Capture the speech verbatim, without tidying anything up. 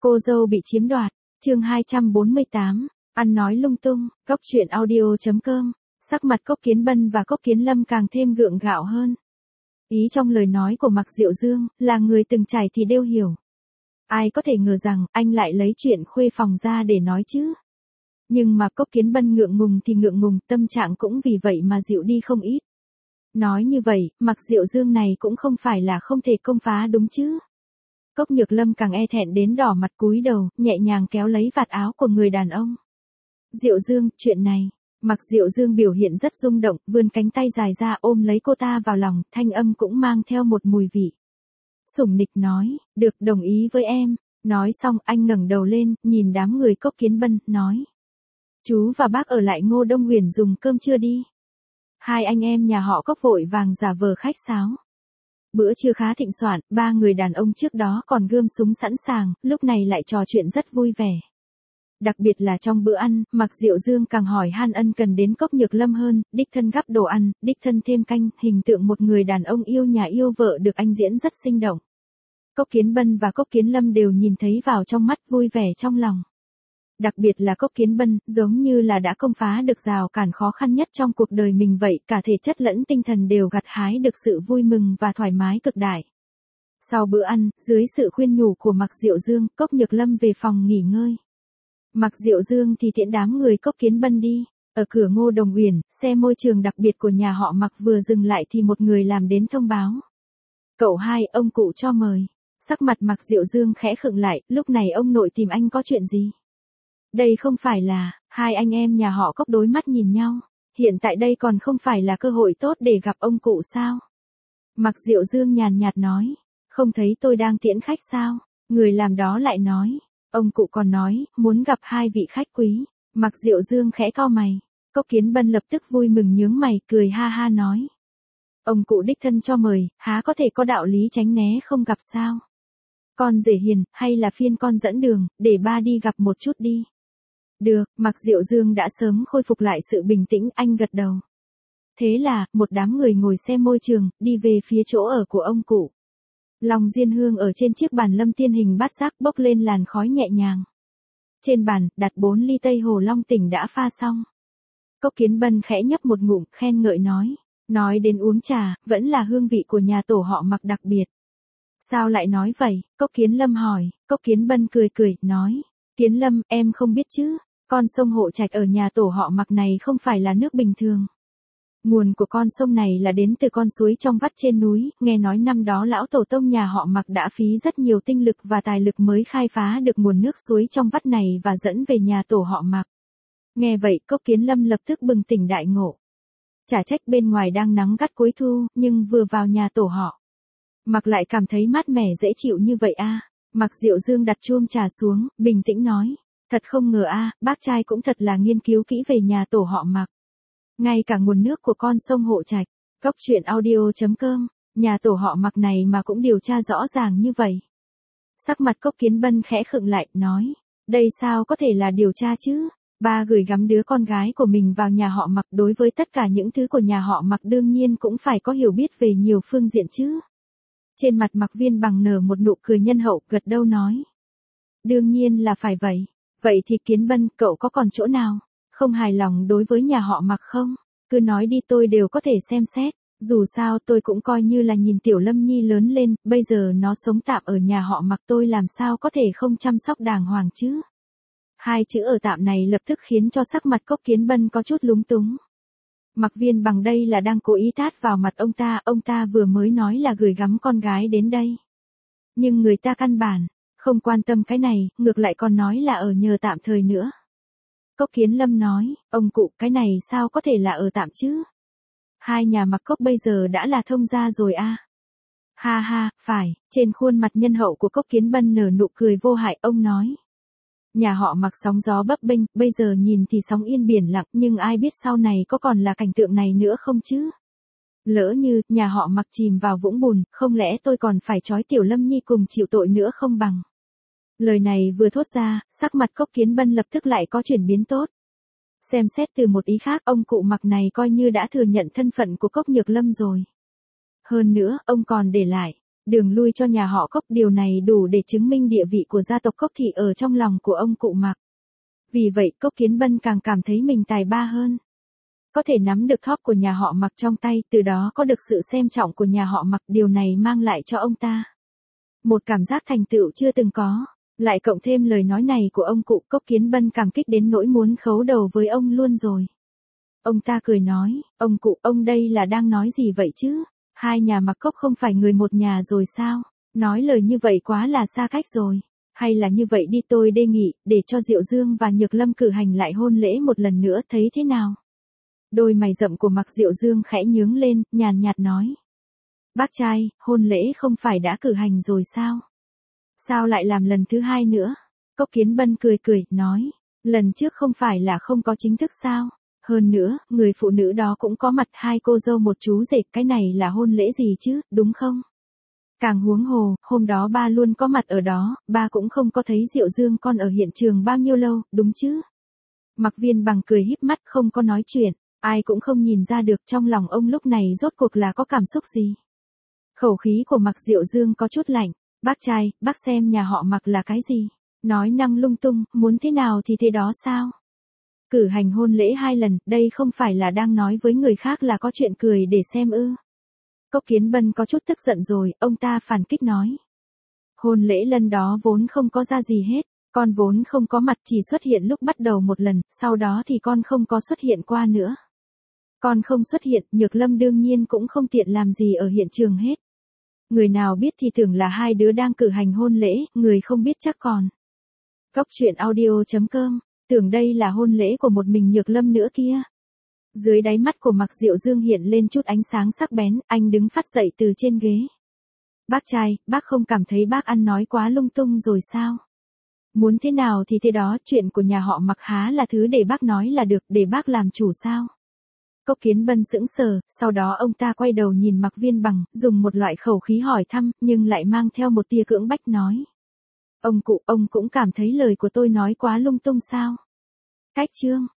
Cô dâu bị chiếm đoạt, chương hai trăm bốn mươi tám, ăn nói lung tung, Cốc truyện audio.com, sắc mặt Cốc Kiến Bân và Cốc Kiến Lâm càng thêm gượng gạo hơn. Ý trong lời nói của Mạc Diệu Dương, là người từng trải thì đều hiểu. Ai có thể ngờ rằng, anh lại lấy chuyện khuê phòng ra để nói chứ. Nhưng mà Cốc Kiến Bân ngượng ngùng thì ngượng ngùng, tâm trạng cũng vì vậy mà dịu đi không ít. Nói như vậy, Mạc Diệu Dương này cũng không phải là không thể công phá đúng chứ. Cốc Nhược Lâm càng e thẹn đến đỏ mặt cúi đầu, nhẹ nhàng kéo lấy vạt áo của người đàn ông. Diệu Dương, chuyện này. Mạc Diệu Dương biểu hiện rất rung động, vươn cánh tay dài ra ôm lấy cô ta vào lòng, thanh âm cũng mang theo một mùi vị. Sủng nịch nói, được, đồng ý với em. Nói xong anh ngẩng đầu lên, nhìn đám người Cốc Kiến Bân, nói. Chú và bác ở lại Ngô Đông Huyền dùng cơm trưa đi. Hai anh em nhà họ Cốc vội vàng giả vờ khách sáo. Bữa trưa khá thịnh soạn, ba người đàn ông trước đó còn gươm súng sẵn sàng, lúc này lại trò chuyện rất vui vẻ. Đặc biệt là trong bữa ăn, Mạc Diệu Dương càng hỏi han ân cần đến Cốc Nhược Lâm hơn, đích thân gắp đồ ăn, đích thân thêm canh, hình tượng một người đàn ông yêu nhà yêu vợ được anh diễn rất sinh động. Cốc Kiến Bân và Cốc Kiến Lâm đều nhìn thấy vào trong mắt, vui vẻ trong lòng. Đặc biệt là Cốc Kiến Bân, giống như là đã công phá được rào cản khó khăn nhất trong cuộc đời mình vậy, cả thể chất lẫn tinh thần đều gặt hái được sự vui mừng và thoải mái cực đại. Sau bữa ăn, dưới sự khuyên nhủ của Mạc Diệu Dương, Cốc Nhược Lâm về phòng nghỉ ngơi. Mạc Diệu Dương thì tiễn đám người Cốc Kiến Bân đi. Ở cửa Ngô Đồng Uyển, xe môi trường đặc biệt của nhà họ Mạc vừa dừng lại thì một người làm đến thông báo. Cậu hai, ông cụ cho mời. Sắc mặt Mạc Diệu Dương khẽ khựng lại, lúc này ông nội tìm anh có chuyện gì? Đây không phải là, hai anh em nhà họ Cốc đối mắt nhìn nhau. Hiện tại đây còn không phải là cơ hội tốt để gặp ông cụ sao? Mạc Diệu Dương nhàn nhạt nói, không thấy tôi đang tiễn khách sao? Người làm đó lại nói, ông cụ còn nói, muốn gặp hai vị khách quý. Mạc Diệu Dương khẽ cau mày. Cốc Kiến Bân lập tức vui mừng nhướng mày, cười ha ha nói. Ông cụ đích thân cho mời, há có thể có đạo lý tránh né không gặp sao? Con rể hiền, hay là phiên con dẫn đường, để ba đi gặp một chút đi. Được, Mạc Diệu Dương đã sớm khôi phục lại sự bình tĩnh, anh gật đầu. Thế là, một đám người ngồi xe môi trường, đi về phía chỗ ở của ông cụ. Long diên hương ở trên chiếc bàn lâm tiên hình bát giác bốc lên làn khói nhẹ nhàng. Trên bàn, đặt bốn ly Tây Hồ Long tỉnh đã pha xong. Cốc Kiến Bân khẽ nhấp một ngụm, khen ngợi nói. Nói đến uống trà, vẫn là hương vị của nhà tổ họ Mạc đặc biệt. Sao lại nói vậy? Cốc Kiến Lâm hỏi. Cốc Kiến Bân cười cười, nói. Kiến Lâm, em không biết chứ, con sông Hộ Trạch ở nhà tổ họ Mạc này không phải là nước bình thường. Nguồn của con sông này là đến từ con suối trong vắt trên núi, nghe nói năm đó lão tổ tông nhà họ Mạc đã phí rất nhiều tinh lực và tài lực mới khai phá được nguồn nước suối trong vắt này và dẫn về nhà tổ họ Mạc. Nghe vậy, Cốc Kiến Lâm lập tức bừng tỉnh đại ngộ. Chả trách bên ngoài đang nắng gắt cuối thu, nhưng vừa vào nhà tổ họ Mạc lại cảm thấy mát mẻ dễ chịu như vậy a. À. Mạc Diệu Dương đặt chuông trà xuống, bình tĩnh nói, thật không ngờ a, à, bác trai cũng thật là nghiên cứu kỹ về nhà tổ họ Mạc. Ngay cả nguồn nước của con sông Hộ Trạch, Cốc truyện audio.com, nhà tổ họ Mạc này mà cũng điều tra rõ ràng như vậy. Sắc mặt Cốc Kiến Bân khẽ khựng lại, nói, đây sao có thể là điều tra chứ? Ba gửi gắm đứa con gái của mình vào nhà họ Mạc, đối với tất cả những thứ của nhà họ Mạc đương nhiên cũng phải có hiểu biết về nhiều phương diện chứ. Trên mặt Mạc Viên Bằng nở một nụ cười nhân hậu, gật đầu nói. Đương nhiên là phải vậy. Vậy thì Kiến Bân, cậu có còn chỗ nào không hài lòng đối với nhà họ Mạc không? Cứ nói đi, tôi đều có thể xem xét. Dù sao tôi cũng coi như là nhìn Tiểu Lâm Nhi lớn lên, bây giờ nó sống tạm ở nhà họ Mạc, tôi làm sao có thể không chăm sóc đàng hoàng chứ? Hai chữ ở tạm này lập tức khiến cho sắc mặt Cốc Kiến Bân có chút lúng túng. Mạc Viên Bằng đây là đang cố ý tát vào mặt ông ta, ông ta vừa mới nói là gửi gắm con gái đến đây. Nhưng người ta căn bản không quan tâm cái này, ngược lại còn nói là ở nhờ tạm thời nữa. Cốc Kiến Lâm nói, ông cụ, cái này sao có thể là ở tạm chứ? Hai nhà Mạc Cốc bây giờ đã là thông gia rồi a. À? Ha ha, phải, trên khuôn mặt nhân hậu của Cốc Kiến Bân nở nụ cười vô hại, ông nói. Nhà họ Mạc sóng gió bấp bênh, bây giờ nhìn thì sóng yên biển lặng, nhưng ai biết sau này có còn là cảnh tượng này nữa không chứ? Lỡ như, nhà họ Mạc chìm vào vũng bùn, không lẽ tôi còn phải trói Tiểu Lâm Nhi cùng chịu tội nữa không bằng? Lời này vừa thốt ra, sắc mặt Cốc Kiến Bân lập tức lại có chuyển biến tốt. Xem xét từ một ý khác, ông cụ Mạc này coi như đã thừa nhận thân phận của Cốc Nhược Lâm rồi. Hơn nữa, ông còn để lại đường lui cho nhà họ Cốc, điều này đủ để chứng minh địa vị của gia tộc Cốc Thị ở trong lòng của ông cụ Mạc. Vì vậy Cốc Kiến Bân càng cảm thấy mình tài ba hơn. Có thể nắm được thóp của nhà họ Mạc trong tay, từ đó có được sự xem trọng của nhà họ Mạc, điều này mang lại cho ông ta một cảm giác thành tựu chưa từng có. Lại cộng thêm lời nói này của ông cụ, Cốc Kiến Bân cảm kích đến nỗi muốn khấu đầu với ông luôn rồi. Ông ta cười nói, ông cụ, ông đây là đang nói gì vậy chứ? Hai nhà Mạc Cốc không phải người một nhà rồi sao? Nói lời như vậy quá là xa cách rồi. Hay là như vậy đi, tôi đề nghị, để cho Diệu Dương và Nhược Lâm cử hành lại hôn lễ một lần nữa, thấy thế nào? Đôi mày rậm của Mạc Diệu Dương khẽ nhướng lên, nhàn nhạt nói. Bác trai, hôn lễ không phải đã cử hành rồi sao? Sao lại làm lần thứ hai nữa? Cốc Kiến Bân cười cười, nói. Lần trước không phải là không có chính thức sao? Hơn nữa, người phụ nữ đó cũng có mặt, hai cô dâu một chú rể, cái này là hôn lễ gì chứ, đúng không? Càng huống hồ, hôm đó ba luôn có mặt ở đó, ba cũng không có thấy Diệu Dương con ở hiện trường bao nhiêu lâu, đúng chứ? Mạc Viên Bằng cười híp mắt, không có nói chuyện, ai cũng không nhìn ra được trong lòng ông lúc này rốt cuộc là có cảm xúc gì. Khẩu khí của Mạc Diệu Dương có chút lạnh. Bác trai, bác xem nhà họ Mạc là cái gì? Nói năng lung tung, muốn thế nào thì thế đó sao? Cử hành hôn lễ hai lần, đây không phải là đang nói với người khác là có chuyện cười để xem ư? Cốc Kiến Bân có chút tức giận rồi, ông ta phản kích nói. Hôn lễ lần đó vốn không có ra gì hết, con vốn không có mặt, chỉ xuất hiện lúc bắt đầu một lần, sau đó thì con không có xuất hiện qua nữa. Con không xuất hiện, Nhược Lâm đương nhiên cũng không tiện làm gì ở hiện trường hết. Người nào biết thì tưởng là hai đứa đang cử hành hôn lễ, người không biết chắc còn. Cốc truyện audio chấm com, tưởng đây là hôn lễ của một mình Nhược Lâm nữa kia. Dưới đáy mắt của Mạc Diệu Dương hiện lên chút ánh sáng sắc bén, anh đứng phát dậy từ trên ghế. Bác trai, bác không cảm thấy bác ăn nói quá lung tung rồi sao? Muốn thế nào thì thế đó, chuyện của nhà họ Mạc há là thứ để bác nói là được, để bác làm chủ sao? Cốc Kiến Bân sững sờ, sau đó ông ta quay đầu nhìn Mạc Viên Bằng, dùng một loại khẩu khí hỏi thăm, nhưng lại mang theo một tia cưỡng bách nói. Ông cụ, ông cũng cảm thấy lời của tôi nói quá lung tung sao? Cách chương